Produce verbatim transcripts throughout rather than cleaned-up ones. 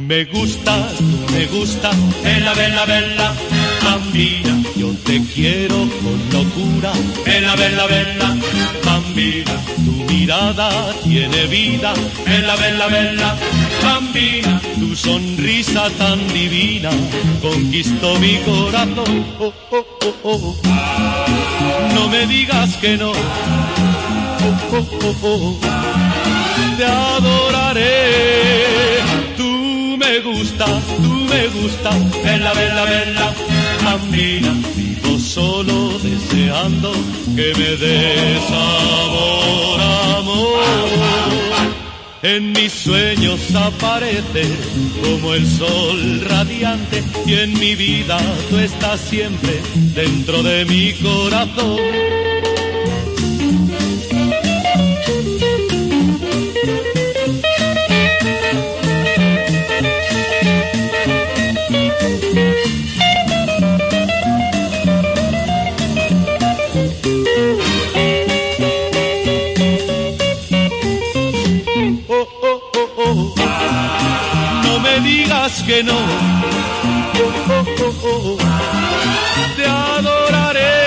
me gustas, tú me gustas, bella, bella, bella, bambina. Yo te quiero con locura, bella, bella, bella, bambina. Tu mirada tiene vida, bella, bella, bella, bambina. Tu sonrisa tan divina conquistó mi corazón. Oh, oh, oh, oh. No me digas que no. Oh, oh, oh, oh. Te adoraré. Tú me gustas, tú me gustas, bella, bella, bella, bambina. Vivo solo deseando que me des amor, amor. En mis sueños apareces como el sol radiante y en mi vida tú estás siempre dentro de mi corazón. No me digas que no. Oh, oh, oh, oh. Te adoraré.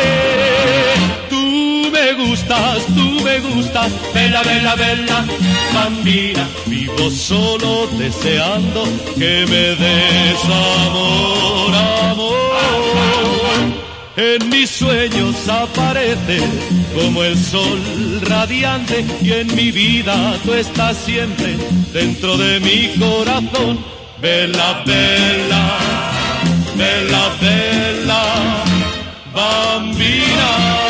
Tú me gustas, tú me gustas, bella, bella, bella, bambina. Vivo solo deseando que me des amor, amor. En mis sueños aparece como el sol radiante y en mi vida tú estás siempre dentro de mi corazón. Bella, bella, bella, bella, bambina.